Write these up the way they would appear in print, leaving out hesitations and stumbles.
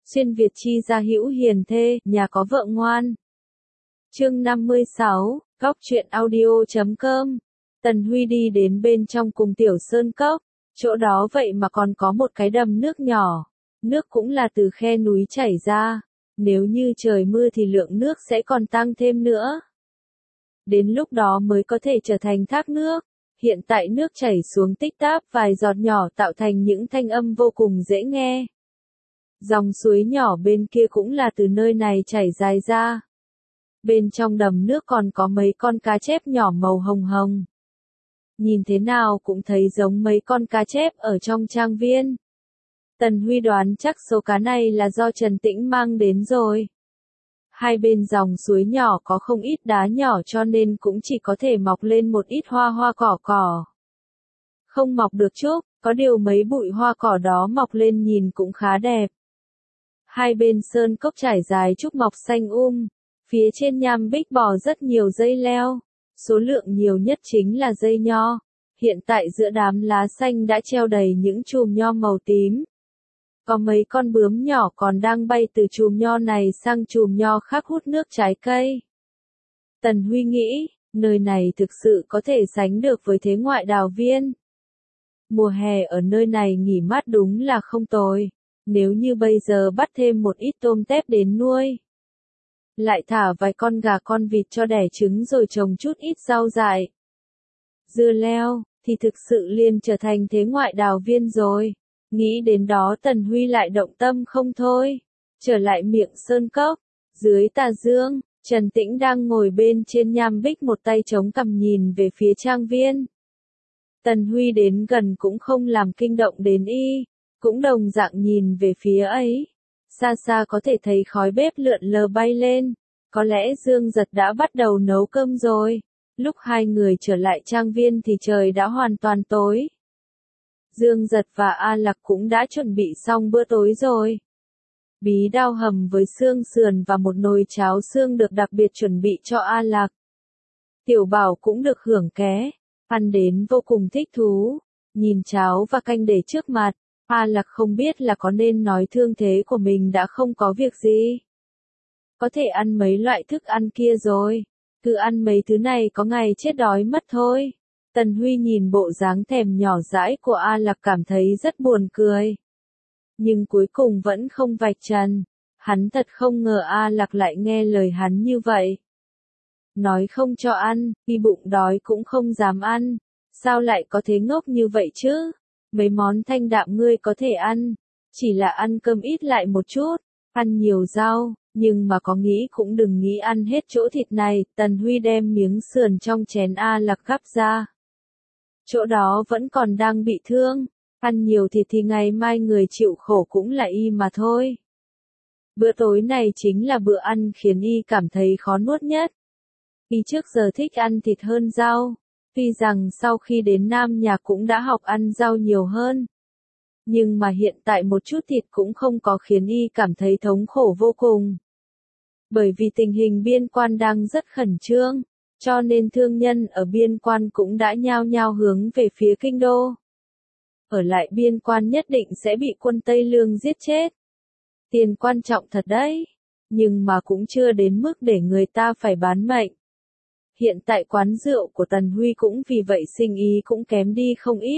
Xuyên Việt chi gia hữu hiền thê, nhà có vợ ngoan. Chương 56, Góc truyện audio.com. Tần Huy đi đến bên trong cùng Tiểu Sơn Cốc, chỗ đó vậy mà còn có một cái đầm nước nhỏ, nước cũng là từ khe núi chảy ra, nếu như trời mưa thì lượng nước sẽ còn tăng thêm nữa. Đến lúc đó mới có thể trở thành thác nước, hiện tại nước chảy xuống tích táp vài giọt nhỏ tạo thành những thanh âm vô cùng dễ nghe. Dòng suối nhỏ bên kia cũng là từ nơi này chảy dài ra. Bên trong đầm nước còn có mấy con cá chép nhỏ màu hồng hồng. Nhìn thế nào cũng thấy giống mấy con cá chép ở trong trang viên. Tần Huy đoán chắc số cá này là do Trần Tĩnh mang đến rồi. Hai bên dòng suối nhỏ có không ít đá nhỏ cho nên cũng chỉ có thể mọc lên một ít hoa cỏ. Không mọc được trúc, có điều mấy bụi hoa cỏ đó mọc lên nhìn cũng khá đẹp. Hai bên sơn cốc trải dài trúc mọc xanh phía trên nham bích bò rất nhiều dây leo, số lượng nhiều nhất chính là dây nho, hiện tại giữa đám lá xanh đã treo đầy những chùm nho màu tím. Có mấy con bướm nhỏ còn đang bay từ chùm nho này sang chùm nho khác hút nước trái cây. Tần Huy nghĩ, nơi này thực sự có thể sánh được với thế ngoại đào viên. Mùa hè ở nơi này nghỉ mát đúng là không tồi. Nếu như bây giờ bắt thêm một ít tôm tép đến nuôi, lại thả vài con gà con vịt cho đẻ trứng rồi trồng chút ít rau dại, dưa leo, thì thực sự liền trở thành thế ngoại đào viên rồi. Nghĩ đến đó Tần Huy lại động tâm không thôi. Trở lại miệng sơn cốc, dưới tà dương, Trần Tĩnh đang ngồi bên trên nham bích một tay chống cằm nhìn về phía trang viên. Tần Huy đến gần cũng không làm kinh động đến y. Cũng đồng dạng nhìn về phía ấy. Xa xa có thể thấy khói bếp lượn lờ bay lên. Có lẽ Dương Giật đã bắt đầu nấu cơm rồi. Lúc hai người trở lại trang viên thì trời đã hoàn toàn tối. Dương Giật và A Lạc cũng đã chuẩn bị xong bữa tối rồi. Bí đao hầm với xương sườn và một nồi cháo xương được đặc biệt chuẩn bị cho A Lạc. Tiểu Bảo cũng được hưởng ké. Ăn đến vô cùng thích thú. Nhìn cháo và canh để trước mặt. A Lạc không biết là có nên nói thương thế của mình đã không có việc gì. Có thể ăn mấy loại thức ăn kia rồi. Cứ ăn mấy thứ này có ngày chết đói mất thôi. Tần Huy nhìn bộ dáng thèm nhỏ dãi của A Lạc cảm thấy rất buồn cười. Nhưng cuối cùng vẫn không vạch trần. Hắn thật không ngờ A Lạc lại nghe lời hắn như vậy. Nói không cho ăn, khi bụng đói cũng không dám ăn. Sao lại có thế ngốc như vậy chứ? Mấy món thanh đạm ngươi có thể ăn, chỉ là ăn cơm ít lại một chút, ăn nhiều rau, nhưng mà có nghĩ cũng đừng nghĩ ăn hết chỗ thịt này. Tần Huy đem miếng sườn trong chén A Lạc gắp ra. Chỗ đó vẫn còn đang bị thương, ăn nhiều thịt thì ngày mai người chịu khổ cũng là y mà thôi. Bữa tối này chính là bữa ăn khiến y cảm thấy khó nuốt nhất. Y trước giờ thích ăn thịt hơn rau. Tuy rằng sau khi đến Nam Nhạc cũng đã học ăn rau nhiều hơn. Nhưng mà hiện tại một chút thịt cũng không có khiến y cảm thấy thống khổ vô cùng. Bởi vì tình hình biên quan đang rất khẩn trương, cho nên thương nhân ở biên quan cũng đã nhao nhao hướng về phía kinh đô. Ở lại biên quan nhất định sẽ bị quân Tây Lương giết chết. Tiền quan trọng thật đấy, nhưng mà cũng chưa đến mức để người ta phải bán mệnh. Hiện tại quán rượu của Tần Huy cũng vì vậy sinh ý cũng kém đi không ít.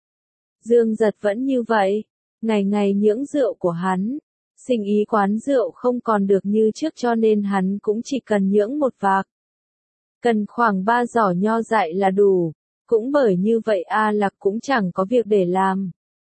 Dương Giật vẫn như vậy, ngày ngày nhưỡng rượu của hắn. Sinh ý quán rượu không còn được như trước cho nên hắn cũng chỉ cần nhưỡng một vạc. Cần khoảng 3 giỏ nho dại là đủ. Cũng bởi như vậy A Lạc cũng chẳng có việc để làm.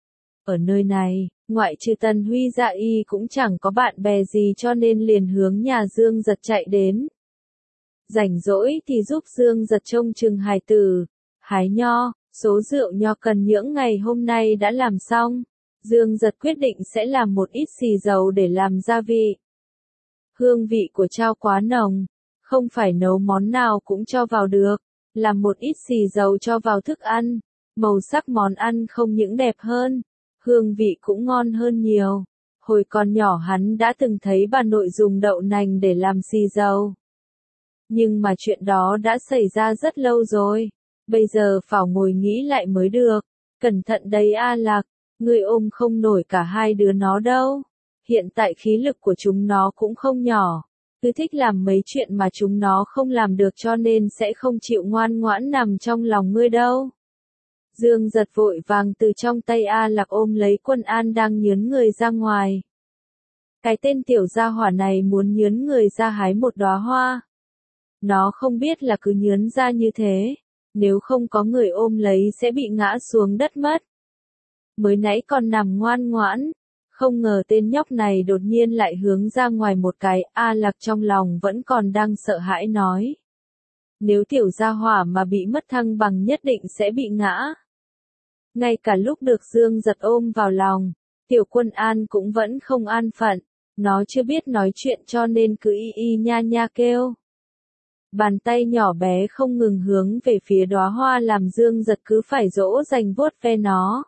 Ở nơi này, ngoại trừ Tần Huy ra y cũng chẳng có bạn bè gì cho nên liền hướng nhà Dương Giật chạy đến. Rảnh rỗi thì giúp Dương Giật trông chừng hài tử, hái nho, số rượu nho cần nhưỡng ngày hôm nay đã làm xong. Dương Giật quyết định sẽ làm một ít xì dầu để làm gia vị. Hương vị của chao quá nồng, không phải nấu món nào cũng cho vào được, làm một ít xì dầu cho vào thức ăn, màu sắc món ăn không những đẹp hơn, hương vị cũng ngon hơn nhiều. Hồi còn nhỏ hắn đã từng thấy bà nội dùng đậu nành để làm xì dầu. Nhưng mà chuyện đó đã xảy ra rất lâu rồi. Bây giờ phải ngồi nghĩ lại mới được. Cẩn thận đấy A Lạc, ngươi ôm không nổi cả hai đứa nó đâu. Hiện tại khí lực của chúng nó cũng không nhỏ. Cứ thích làm mấy chuyện mà chúng nó không làm được cho nên sẽ không chịu ngoan ngoãn nằm trong lòng ngươi đâu. Dương Giật vội vàng từ trong tay A Lạc ôm lấy Quân An đang nhớn người ra ngoài. Cái tên tiểu gia hỏa này muốn nhớn người ra hái một đóa hoa. Nó không biết là cứ nhớn ra như thế, nếu không có người ôm lấy sẽ bị ngã xuống đất mất. Mới nãy còn nằm ngoan ngoãn, không ngờ tên nhóc này đột nhiên lại hướng ra ngoài một cái, A Lạc trong lòng vẫn còn đang sợ hãi nói. Nếu tiểu gia hỏa mà bị mất thăng bằng nhất định sẽ bị ngã. Ngay cả lúc được Dương Giật ôm vào lòng, tiểu Quân An cũng vẫn không an phận, nó chưa biết nói chuyện cho nên cứ y y nha nha kêu. Bàn tay nhỏ bé không ngừng hướng về phía đóa hoa làm Dương Giật cứ phải dỗ dành vuốt ve nó.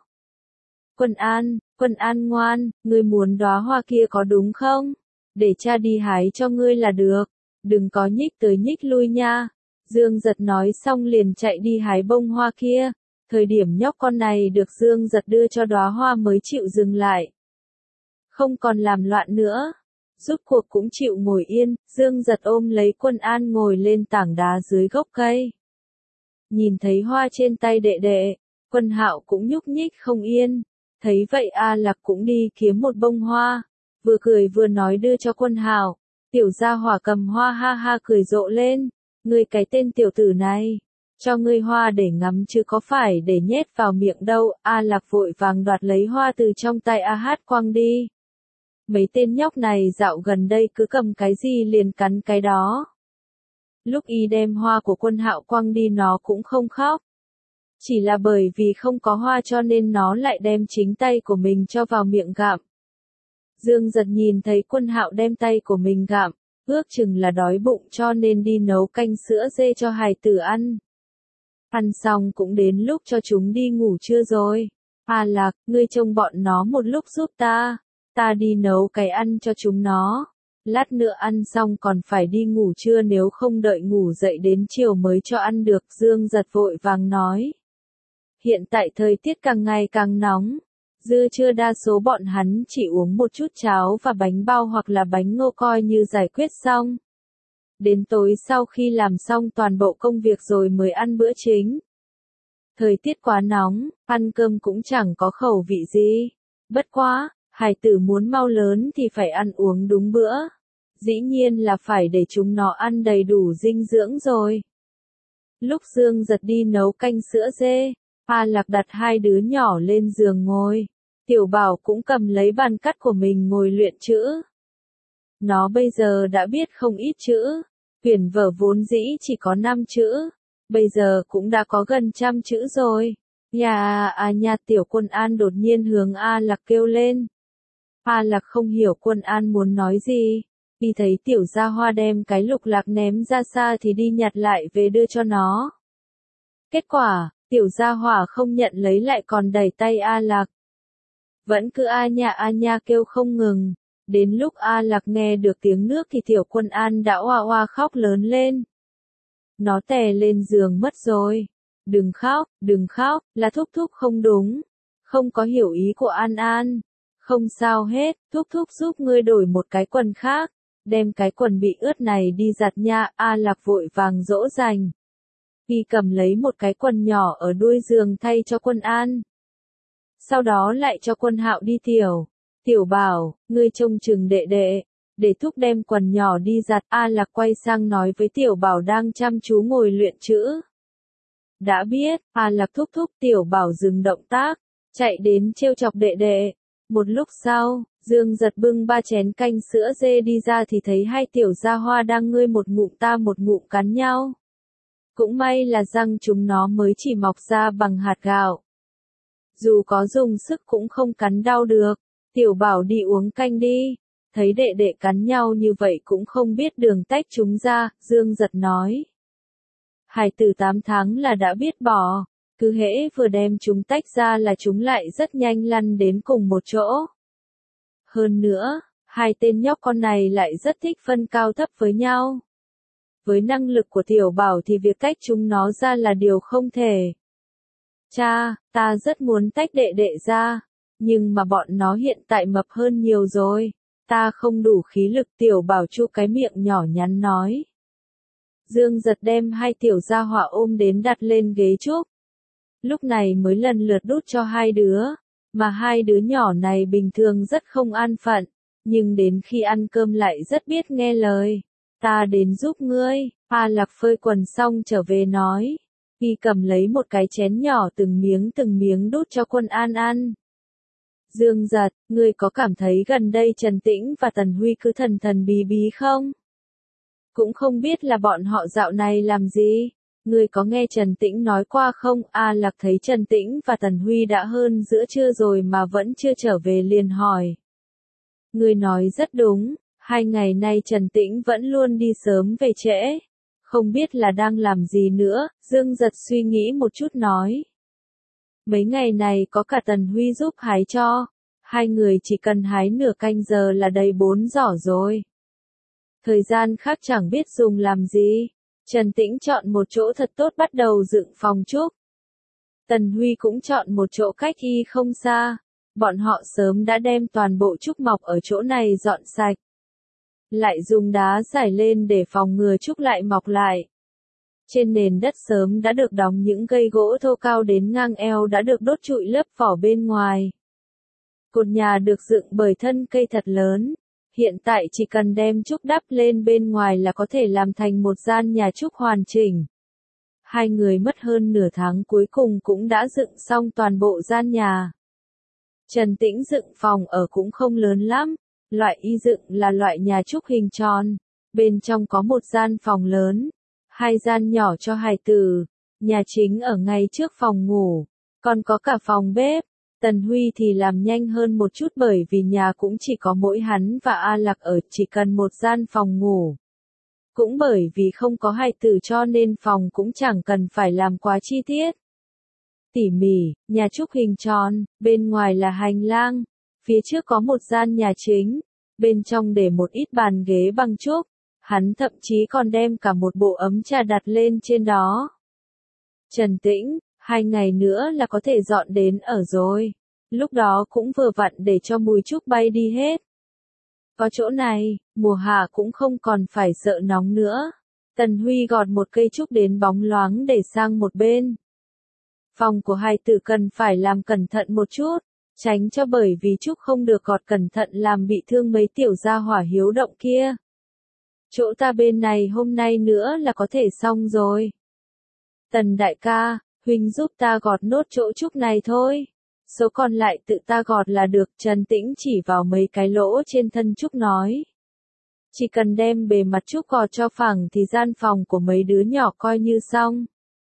Quân An ngoan, ngươi muốn đóa hoa kia có đúng không? Để cha đi hái cho ngươi là được, đừng có nhích tới nhích lui nha. Dương Giật nói xong liền chạy đi hái bông hoa kia. Thời điểm nhóc con này được Dương Giật đưa cho đóa hoa mới chịu dừng lại. Không còn làm loạn nữa. Rốt cuộc cũng chịu ngồi yên, Dương Giật ôm lấy Quân An ngồi lên tảng đá dưới gốc cây. Nhìn thấy hoa trên tay đệ đệ, Quân Hạo cũng nhúc nhích không yên. Thấy vậy A Lạc cũng đi kiếm một bông hoa, vừa cười vừa nói đưa cho Quân Hạo. Tiểu gia hỏa cầm hoa ha ha cười rộ lên. Ngươi cái tên tiểu tử này, cho ngươi hoa để ngắm chứ có phải để nhét vào miệng đâu. A Lạc vội vàng đoạt lấy hoa từ trong tay A Hát quăng đi. Mấy tên nhóc này dạo gần đây cứ cầm cái gì liền cắn cái đó. Lúc y đem hoa của Quân Hạo quăng đi nó cũng không khóc. Chỉ là bởi vì không có hoa cho nên nó lại đem chính tay của mình cho vào miệng gặm. Dương Giật nhìn thấy Quân Hạo đem tay của mình gặm, ước chừng là đói bụng cho nên đi nấu canh sữa dê cho hài tử ăn. Ăn xong cũng đến lúc cho chúng đi ngủ trưa rồi. A Lạc, ngươi trông bọn nó một lúc giúp ta. Ta đi nấu cái ăn cho chúng nó. Lát nữa ăn xong còn phải đi ngủ trưa nếu không đợi ngủ dậy đến chiều mới cho ăn được. Dương Giật vội vàng nói. Hiện tại thời tiết càng ngày càng nóng. Dư trưa đa số bọn hắn chỉ uống một chút cháo và bánh bao hoặc là bánh ngô coi như giải quyết xong. Đến tối sau khi làm xong toàn bộ công việc rồi mới ăn bữa chính. Thời tiết quá nóng, ăn cơm cũng chẳng có khẩu vị gì. Bất quá, hài tử muốn mau lớn thì phải ăn uống đúng bữa. Dĩ nhiên là phải để chúng nó ăn đầy đủ dinh dưỡng rồi. Lúc Dương Giật đi nấu canh sữa dê, A Lạc đặt hai đứa nhỏ lên giường ngồi. Tiểu Bảo cũng cầm lấy bàn cắt của mình ngồi luyện chữ. Nó bây giờ đã biết không ít chữ. Quyển vở vốn dĩ chỉ có 5 chữ. Bây giờ cũng đã có gần 100 chữ rồi. Nhà tiểu Quân An đột nhiên hướng A Lạc kêu lên. A Lạc không hiểu Quân An muốn nói gì. Khi thấy tiểu gia hoa đem cái lục lạc ném ra xa thì đi nhặt lại về đưa cho nó. Kết quả, tiểu gia hỏa không nhận lấy lại còn đẩy tay A Lạc. Vẫn cứ a nha kêu không ngừng. Đến lúc A Lạc nghe được tiếng nước thì tiểu Quân An đã oa oa khóc lớn lên. Nó tè lên giường mất rồi. Đừng khóc, là thúc thúc không đúng. Không có hiểu ý của An An. Không sao hết, thúc thúc giúp ngươi đổi một cái quần khác. Đem cái quần bị ướt này đi giặt nha. A Lạc vội vàng dỗ dành. Y cầm lấy một cái quần nhỏ ở đuôi giường thay cho Quân An. Sau đó lại cho Quân Hạo đi tiểu. Tiểu Bảo, ngươi trông chừng đệ đệ. Để thúc đem quần nhỏ đi giặt. A Lạc quay sang nói với Tiểu Bảo đang chăm chú ngồi luyện chữ. Đã biết, A Lạc thúc thúc. Tiểu Bảo dừng động tác, chạy đến trêu chọc đệ đệ. Một lúc sau, Dương Giật bưng 3 chén canh sữa dê đi ra thì thấy hai tiểu gia hoa đang ngươi một ngụm ta một ngụm cắn nhau. Cũng may là răng chúng nó mới chỉ mọc ra bằng hạt gạo. Dù có dùng sức cũng không cắn đau được. Tiểu Bảo đi uống canh đi. Thấy đệ đệ cắn nhau như vậy cũng không biết đường tách chúng ra, Dương Giật nói. Hài tử 8 tháng là đã biết bỏ. Cứ hễ vừa đem chúng tách ra là chúng lại rất nhanh lăn đến cùng một chỗ. Hơn nữa, hai tên nhóc con này lại rất thích phân cao thấp với nhau. Với năng lực của Tiểu Bảo thì việc tách chúng nó ra là điều không thể. Cha, ta rất muốn tách đệ đệ ra, nhưng mà bọn nó hiện tại mập hơn nhiều rồi. Ta không đủ khí lực, Tiểu Bảo Chu cái miệng nhỏ nhắn nói. Dương Giật đem hai tiểu gia hỏa ôm đến đặt lên ghế trúc. Lúc này mới lần lượt đút cho hai đứa, mà hai đứa nhỏ này bình thường rất không an phận, nhưng đến khi ăn cơm lại rất biết nghe lời. Ta đến giúp ngươi, A Lạc phơi quần xong trở về nói. Y cầm lấy một cái chén nhỏ từng miếng đút cho Quân An ăn. Dương Giật, ngươi có cảm thấy gần đây Trần Tĩnh và Tần Huy cứ thần thần bí bí không? Cũng không biết là bọn họ dạo này làm gì. Ngươi có nghe Trần Tĩnh nói qua không? A Lạc thấy Trần Tĩnh và Tần Huy đã hơn giữa trưa rồi mà vẫn chưa trở về liền hỏi. Ngươi nói rất đúng, 2 ngày nay Trần Tĩnh vẫn luôn đi sớm về trễ. Không biết là đang làm gì nữa, Dương Giật suy nghĩ một chút nói. Mấy ngày này có cả Tần Huy giúp hái cho. 2 người chỉ cần hái nửa canh giờ là đầy 4 giỏ rồi. Thời gian khác chẳng biết dùng làm gì. Trần Tĩnh chọn một chỗ thật tốt bắt đầu dựng phòng trúc. Tần Huy cũng chọn một chỗ cách y không xa. Bọn họ sớm đã đem toàn bộ trúc mọc ở chỗ này dọn sạch. Lại dùng đá giải lên để phòng ngừa trúc lại mọc lại. Trên nền đất sớm đã được đóng những cây gỗ thô cao đến ngang eo đã được đốt trụi lớp vỏ bên ngoài. Cột nhà được dựng bởi thân cây thật lớn. Hiện tại chỉ cần đem trúc đắp lên bên ngoài là có thể làm thành một gian nhà trúc hoàn chỉnh. 2 người mất hơn nửa tháng cuối cùng cũng đã dựng xong toàn bộ gian nhà. Trần Tĩnh dựng phòng ở cũng không lớn lắm. Loại y dựng là loại nhà trúc hình tròn. Bên trong có một gian phòng lớn. 2 gian nhỏ cho hài tử. Nhà chính ở ngay trước phòng ngủ. Còn có cả phòng bếp. Tần Huy thì làm nhanh hơn một chút bởi vì nhà cũng chỉ có mỗi hắn và A Lạc ở, chỉ cần một gian phòng ngủ. Cũng bởi vì không có hài tử cho nên phòng cũng chẳng cần phải làm quá chi tiết. Tỉ mỉ, nhà trúc hình tròn, bên ngoài là hành lang, phía trước có một gian nhà chính, bên trong để một ít bàn ghế bằng trúc, hắn thậm chí còn đem cả một bộ ấm trà đặt lên trên đó. Trần Tĩnh, 2 ngày nữa là có thể dọn đến ở rồi. Lúc đó cũng vừa vặn để cho mùi trúc bay đi hết. Có chỗ này, mùa hạ cũng không còn phải sợ nóng nữa. Tần Huy gọt một cây trúc đến bóng loáng để sang một bên. Phòng của hài tử cần phải làm cẩn thận một chút, tránh cho bởi vì trúc không được gọt cẩn thận làm bị thương mấy tiểu gia hỏa hiếu động kia. Chỗ ta bên này hôm nay nữa là có thể xong rồi. Tần đại ca, huynh giúp ta gọt nốt chỗ trúc này thôi. Số còn lại tự ta gọt là được. Trần Tĩnh chỉ vào mấy cái lỗ trên thân trúc nói. Chỉ cần đem bề mặt trúc gọt cho phẳng thì gian phòng của mấy đứa nhỏ coi như xong.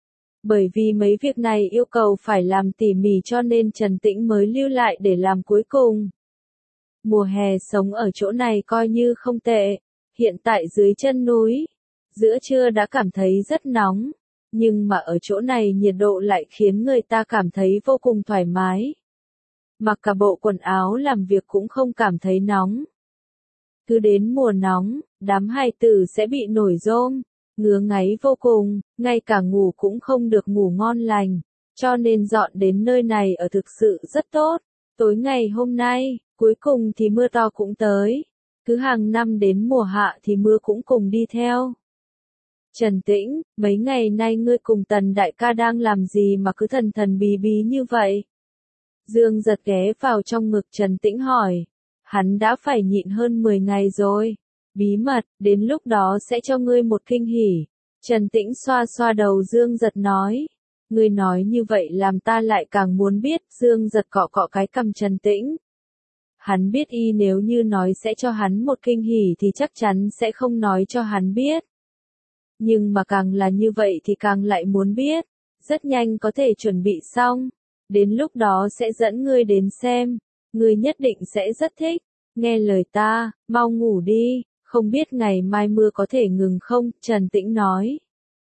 Bởi vì mấy việc này yêu cầu phải làm tỉ mỉ cho nên Trần Tĩnh mới lưu lại để làm cuối cùng. Mùa hè sống ở chỗ này coi như không tệ. Hiện tại dưới chân núi, giữa trưa đã cảm thấy rất nóng. Nhưng mà ở chỗ này nhiệt độ lại khiến người ta cảm thấy vô cùng thoải mái. Mặc cả bộ quần áo làm việc cũng không cảm thấy nóng. Cứ đến mùa nóng, đám hài tử sẽ bị nổi rôm, ngứa ngáy vô cùng, ngay cả ngủ cũng không được ngủ ngon lành. Cho nên dọn đến nơi này ở thực sự rất tốt. Tối ngày hôm nay, cuối cùng thì mưa to cũng tới. Cứ hàng năm đến mùa hạ thì mưa cũng cùng đi theo. Trần Tĩnh, mấy ngày nay ngươi cùng Tần đại ca đang làm gì mà cứ thần thần bí bí như vậy? Dương Giật ghé vào trong ngực Trần Tĩnh hỏi. Hắn đã phải nhịn hơn 10 ngày rồi. Bí mật, đến lúc đó sẽ cho ngươi một kinh hỉ. Trần Tĩnh xoa xoa đầu Dương Giật nói. Ngươi nói như vậy làm ta lại càng muốn biết. Dương Giật cọ cọ cái cằm Trần Tĩnh. Hắn biết y nếu như nói sẽ cho hắn một kinh hỉ thì chắc chắn sẽ không nói cho hắn biết. Nhưng mà càng là như vậy thì càng lại muốn biết. Rất nhanh có thể chuẩn bị xong. Đến lúc đó sẽ dẫn ngươi đến xem. Ngươi nhất định sẽ rất thích. Nghe lời ta, mau ngủ đi. Không biết ngày mai mưa có thể ngừng không? Trần Tĩnh nói.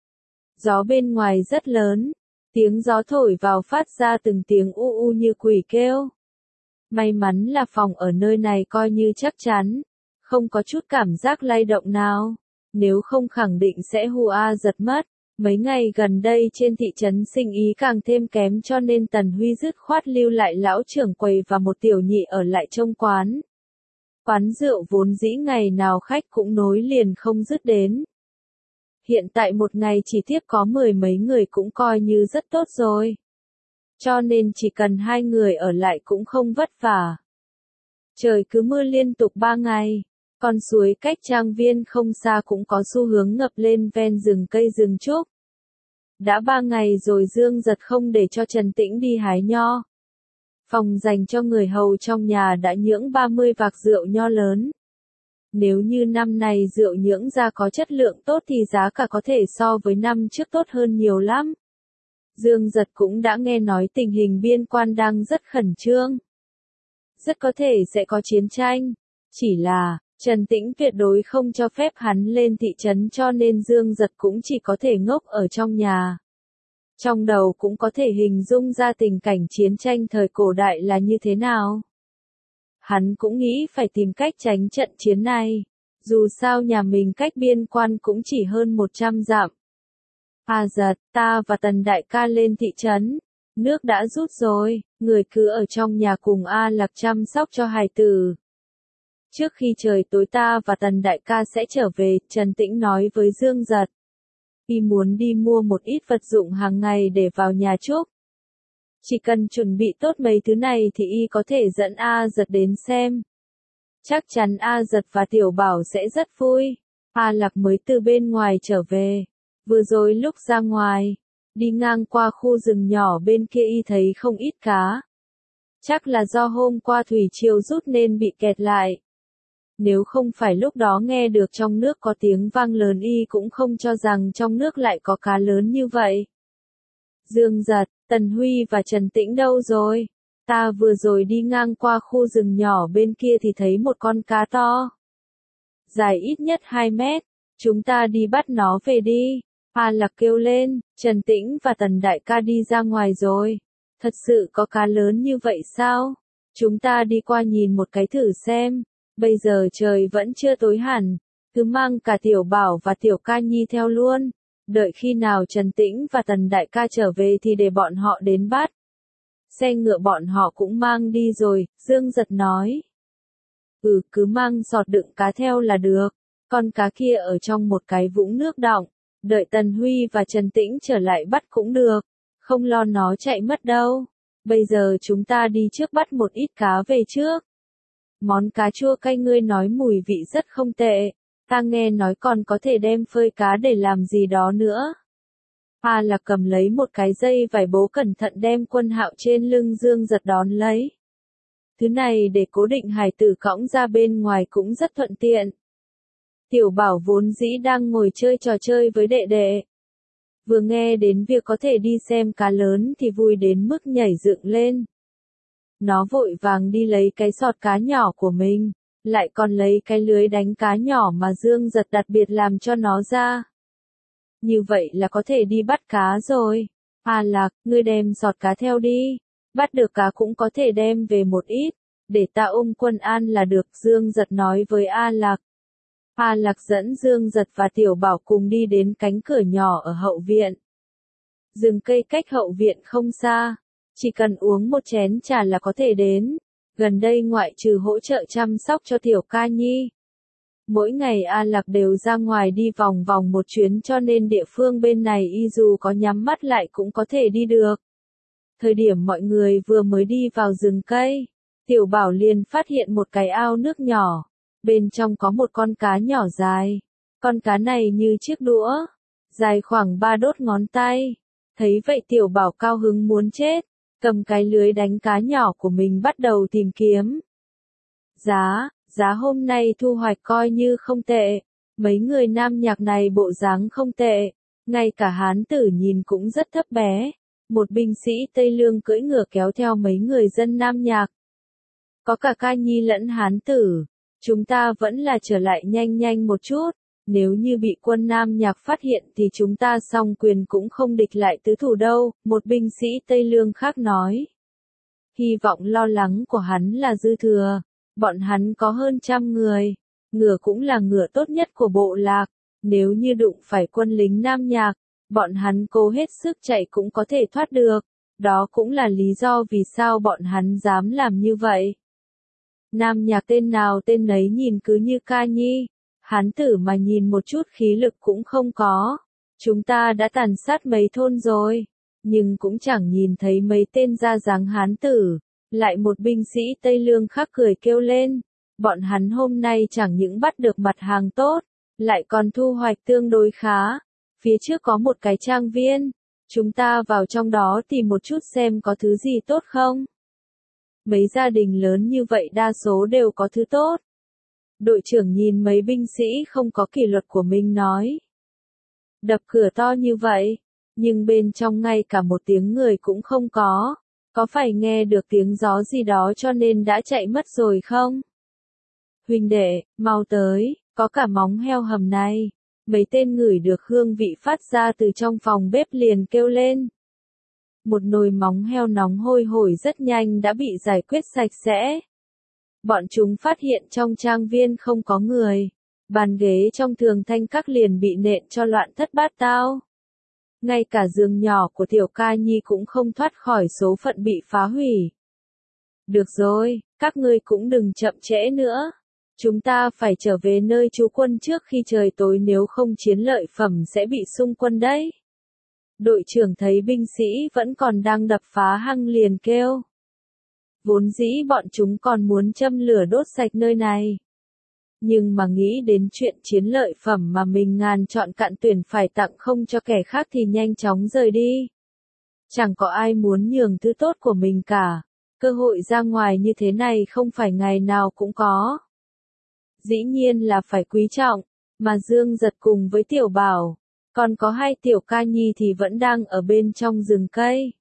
Gió bên ngoài rất lớn. Tiếng gió thổi vào phát ra từng tiếng u u như quỷ kêu. May mắn là phòng ở nơi này coi như chắc chắn. Không có chút cảm giác lay động nào. Nếu không khẳng định sẽ hù giật mất. Mấy ngày gần đây trên thị trấn sinh ý càng thêm kém cho nên Tần Huy dứt khoát lưu lại lão trưởng quầy và một tiểu nhị ở lại trông quán. Quán rượu vốn dĩ ngày nào khách cũng nối liền không dứt đến. Hiện tại một ngày chỉ tiếp có 10 mấy người cũng coi như rất tốt rồi. Cho nên chỉ cần 2 người ở lại cũng không vất vả. Trời cứ mưa liên tục 3 ngày. Con suối cách trang viên không xa cũng có xu hướng ngập lên ven rừng cây rừng trúc. Đã 3 ngày rồi Dương Giật không để cho Trần Tĩnh đi hái nho. Phòng dành cho người hầu trong nhà đã nhưỡng 30 vạc rượu nho lớn. Nếu như năm này rượu nhưỡng ra có chất lượng tốt thì giá cả có thể so với năm trước tốt hơn nhiều lắm. Dương Giật cũng đã nghe nói tình hình biên quan đang rất khẩn trương. Rất có thể sẽ có chiến tranh. Chỉ là, Trần Tĩnh tuyệt đối không cho phép hắn lên thị trấn cho nên Dương Giật cũng chỉ có thể ngốc ở trong nhà. Trong đầu cũng có thể hình dung ra tình cảnh chiến tranh thời cổ đại là như thế nào. Hắn cũng nghĩ phải tìm cách tránh trận chiến này. Dù sao nhà mình cách biên quan cũng chỉ hơn 100 dặm. Giật, ta và Tần đại ca lên thị trấn. Nước đã rút rồi, người cứ ở trong nhà cùng A Lạc chăm sóc cho hài tử. Trước khi trời tối ta và Tần đại ca sẽ trở về, Trần Tĩnh nói với Dương Giật. Y muốn đi mua một ít vật dụng hàng ngày để vào nhà chúc. Chỉ cần chuẩn bị tốt mấy thứ này thì y có thể dẫn A Giật đến xem. Chắc chắn A Giật và Tiểu Bảo sẽ rất vui. A Lạc mới từ bên ngoài trở về. Vừa rồi lúc ra ngoài, đi ngang qua khu rừng nhỏ bên kia y thấy không ít cá. Chắc là do hôm qua thủy triều rút nên bị kẹt lại. Nếu không phải lúc đó nghe được trong nước có tiếng vang lớn y cũng không cho rằng trong nước lại có cá lớn như vậy. Dương Giật, Tần Huy và Trần Tĩnh đâu rồi? Ta vừa rồi đi ngang qua khu rừng nhỏ bên kia thì thấy một con cá to. Dài ít nhất 2 mét. Chúng ta đi bắt nó về đi. A Lạc kêu lên, Trần Tĩnh và Tần đại ca đi ra ngoài rồi. Thật sự có cá lớn như vậy sao? Chúng ta đi qua nhìn một cái thử xem. Bây giờ trời vẫn chưa tối hẳn. Cứ mang cả Tiểu Bảo và Tiểu Ca Nhi theo luôn. Đợi khi nào Trần Tĩnh và Tần đại ca trở về thì để bọn họ đến bắt. Xe ngựa bọn họ cũng mang đi rồi, Dương Giật nói. Cứ mang sọt đựng cá theo là được. Con cá kia ở trong một cái vũng nước đọng. Đợi Tần Huy và Trần Tĩnh trở lại bắt cũng được. Không lo nó chạy mất đâu. Bây giờ chúng ta đi trước bắt một ít cá về trước. Món cá chua cay ngươi nói mùi vị rất không tệ. Ta nghe nói còn có thể đem phơi cá để làm gì đó nữa. A Lạc cầm lấy một cái dây vải bố cẩn thận đem Quân Hạo trên lưng Dương Giật đón lấy. Thứ này để cố định hài tử cõng ra bên ngoài cũng rất thuận tiện. Tiểu Bảo vốn dĩ đang ngồi chơi trò chơi với đệ đệ. Vừa nghe đến việc có thể đi xem cá lớn thì vui đến mức nhảy dựng lên. Nó vội vàng đi lấy cái sọt cá nhỏ của mình, lại còn lấy cái lưới đánh cá nhỏ mà Dương Giật đặc biệt làm cho nó ra. Như vậy là có thể đi bắt cá rồi. A Lạc, ngươi đem sọt cá theo đi. Bắt được cá cũng có thể đem về một ít. Để ta ôm Quân An là được, Dương Giật nói với A Lạc. A Lạc dẫn Dương Giật và Tiểu Bảo cùng đi đến cánh cửa nhỏ ở hậu viện. Rừng cây cách hậu viện không xa. Chỉ cần uống một chén trà là có thể đến. Gần đây ngoại trừ hỗ trợ chăm sóc cho Tiểu Ca Nhi. Mỗi ngày A Lạc đều ra ngoài đi vòng vòng một chuyến cho nên địa phương bên này y dù có nhắm mắt lại cũng có thể đi được. Thời điểm mọi người vừa mới đi vào rừng cây, Tiểu Bảo liền phát hiện một cái ao nước nhỏ. Bên trong có một con cá nhỏ dài. Con cá này như chiếc đũa, dài khoảng 3 đốt ngón tay. Thấy vậy Tiểu Bảo cao hứng muốn chết, cầm cái lưới đánh cá nhỏ của mình bắt đầu tìm kiếm. Giá hôm nay thu hoạch coi như không tệ. Mấy người nam nhạc này bộ dáng không tệ. Ngay cả hán tử nhìn cũng rất thấp bé. Một binh sĩ Tây Lương cưỡi ngựa kéo theo mấy người dân nam nhạc. Có cả Ca Nhi lẫn hán tử. Chúng ta vẫn là trở lại nhanh một chút. Nếu như bị quân nam nhạc phát hiện thì chúng ta song quyền cũng không địch lại tứ thủ đâu, một binh sĩ Tây Lương khác nói. Hy vọng lo lắng của hắn là dư thừa. Bọn hắn có hơn 100 người. Ngựa cũng là ngựa tốt nhất của bộ lạc. Nếu như đụng phải quân lính nam nhạc, bọn hắn cố hết sức chạy cũng có thể thoát được. Đó cũng là lý do vì sao bọn hắn dám làm như vậy. Nam nhạc tên nào tên nấy nhìn cứ như ca nhi. Hán tử mà nhìn một chút khí lực cũng không có. Chúng ta đã tàn sát mấy thôn rồi, nhưng cũng chẳng nhìn thấy mấy tên ra dáng hán tử. Lại một binh sĩ Tây Lương khác cười kêu lên. Bọn hắn hôm nay chẳng những bắt được mặt hàng tốt, lại còn thu hoạch tương đối khá. Phía trước có một cái trang viên. Chúng ta vào trong đó tìm một chút xem có thứ gì tốt không. Mấy gia đình lớn như vậy đa số đều có thứ tốt. Đội trưởng nhìn mấy binh sĩ không có kỷ luật của mình nói. Đập cửa to như vậy, nhưng bên trong ngay cả một tiếng người cũng không có. Có phải nghe được tiếng gió gì đó cho nên đã chạy mất rồi không? Huynh đệ, mau tới, có cả móng heo hầm này. Mấy tên ngửi được hương vị phát ra từ trong phòng bếp liền kêu lên. Một nồi móng heo nóng hôi hổi rất nhanh đã bị giải quyết sạch sẽ. Bọn chúng phát hiện trong trang viên không có người. Bàn ghế trong Thường Thanh Các liền bị nện cho loạn thất bát tao. Ngay cả giường nhỏ của Tiểu Ca Nhi cũng không thoát khỏi số phận bị phá hủy. Được rồi, các ngươi cũng đừng chậm trễ nữa. Chúng ta phải trở về nơi trú quân trước khi trời tối, nếu không chiến lợi phẩm sẽ bị xung quân đấy. Đội trưởng thấy binh sĩ vẫn còn đang đập phá hăng liền kêu. Vốn dĩ bọn chúng còn muốn châm lửa đốt sạch nơi này. Nhưng mà nghĩ đến chuyện chiến lợi phẩm mà mình ngàn chọn cạn tuyển phải tặng không cho kẻ khác thì nhanh chóng rời đi. Chẳng có ai muốn nhường thứ tốt của mình cả. Cơ hội ra ngoài như thế này không phải ngày nào cũng có. Dĩ nhiên là phải quý trọng, mà Dương Giật cùng với Tiểu Bảo, còn có hai Tiểu Ca Nhi thì vẫn đang ở bên trong rừng cây.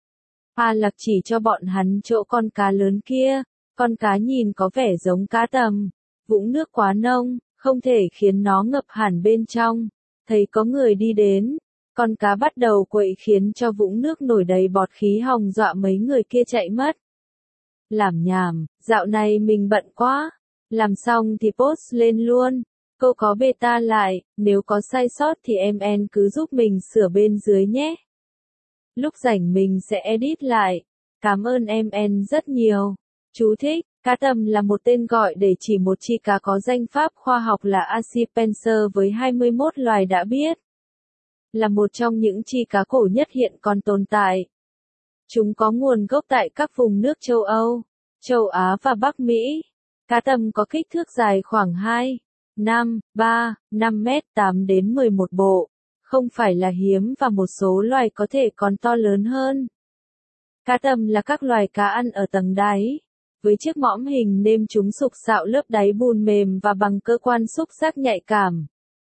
A Lạc chỉ cho bọn hắn chỗ con cá lớn kia, con cá nhìn có vẻ giống cá tầm, vũng nước quá nông, không thể khiến nó ngập hẳn bên trong. Thấy có người đi đến, con cá bắt đầu quậy khiến cho vũng nước nổi đầy bọt khí hòng dọa mấy người kia chạy mất. Làm nhảm, dạo này mình bận quá. Làm xong thì post lên luôn. Cô có beta lại, nếu có sai sót thì em cứ giúp mình sửa bên dưới nhé. Lúc rảnh mình sẽ edit lại. Cảm ơn em rất nhiều. Chú thích, cá tầm là một tên gọi để chỉ một chi cá có danh pháp khoa học là Accipenser với 21 loài đã biết. Là một trong những chi cá cổ nhất hiện còn tồn tại. Chúng có nguồn gốc tại các vùng nước châu Âu, châu Á và Bắc Mỹ. Cá tầm có kích thước dài khoảng 2, 5, 3, 5 mét 8 đến 11 bộ. Không phải là hiếm và một số loài có thể còn to lớn hơn. Cá tầm là các loài cá ăn ở tầng đáy. Với chiếc mõm hình nêm chúng sục sạo lớp đáy bùn mềm và bằng cơ quan xúc giác nhạy cảm.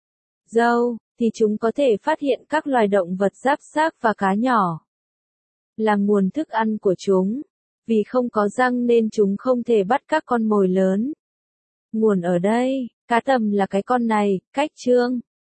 Dâu, thì chúng có thể phát hiện các loài động vật giáp xác và cá nhỏ. Là nguồn thức ăn của chúng. Vì không có răng nên chúng không thể bắt các con mồi lớn. Nguồn ở đây, cá tầm là cái con này, cách chương.